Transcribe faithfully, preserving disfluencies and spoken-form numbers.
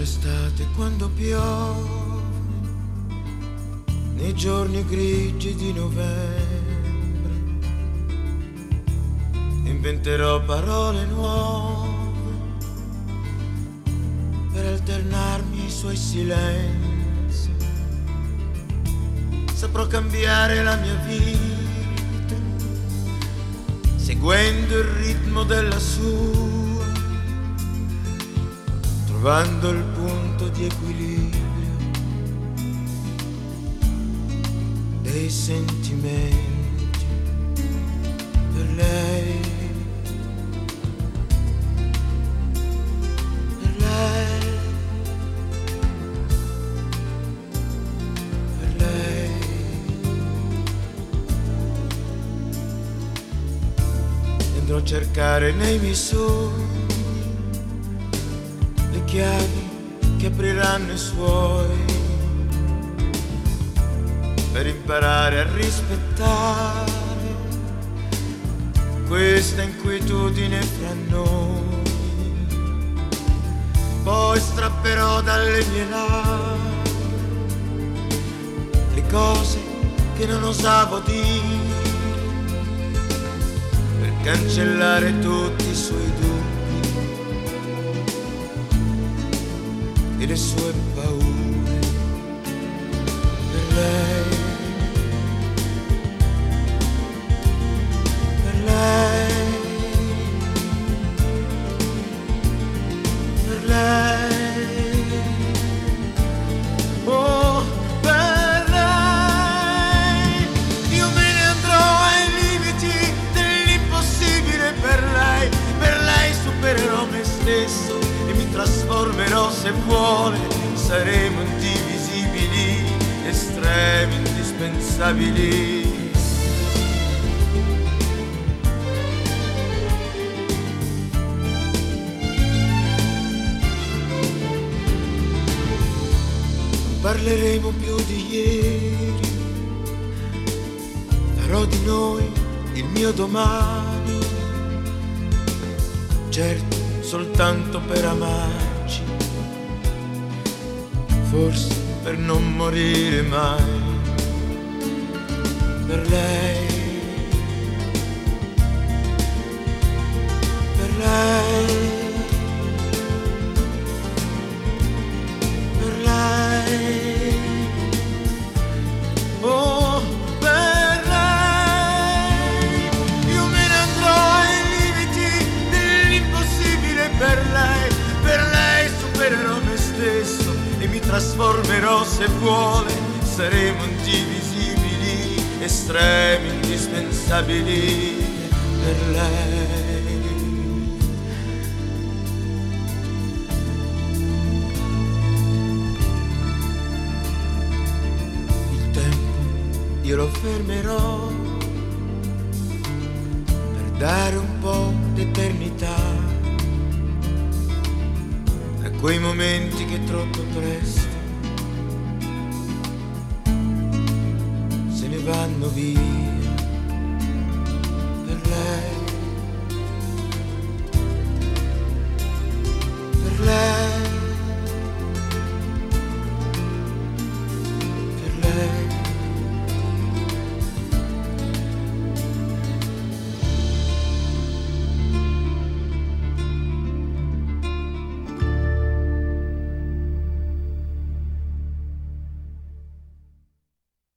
D'estate quando piove, nei giorni grigi di novembre, inventerò parole nuove per alternarmi ai suoi silenzi. Saprò cambiare la mia vita seguendo il ritmo della sua, trovando il punto di equilibrio dei sentimenti per lei, per lei, per lei. E andrò a cercare nei miei sogni le chiavi che apriranno i suoi, per imparare a rispettare questa inquietudine fra noi. Poi strapperò dalle mie labbra le cose che non osavo dire, per cancellare tutti i suoi dubbi e le sue paure. Per lei, per lei, per lei, oh, per lei. Io me ne andrò ai limiti dell'impossibile per lei, per lei supererò me stesso e mi trasformerò se vuole. Saremo indivisibili, estremi, indispensabili. Non parleremo più di ieri, farò di noi il mio domani, certo soltanto per amarci, forse per non morire mai. Per lei, per lei, per lei, oh, per lei. Io me ne andrò ai limiti dell'impossibile per lei, per lei supererò me stesso e mi trasformerò se vuole. Saremo indivisibili, estremi, indispensabili per lei. Il tempo io lo fermerò per dare un po' d'eternità a quei momenti che troppo presto se ne vanno via.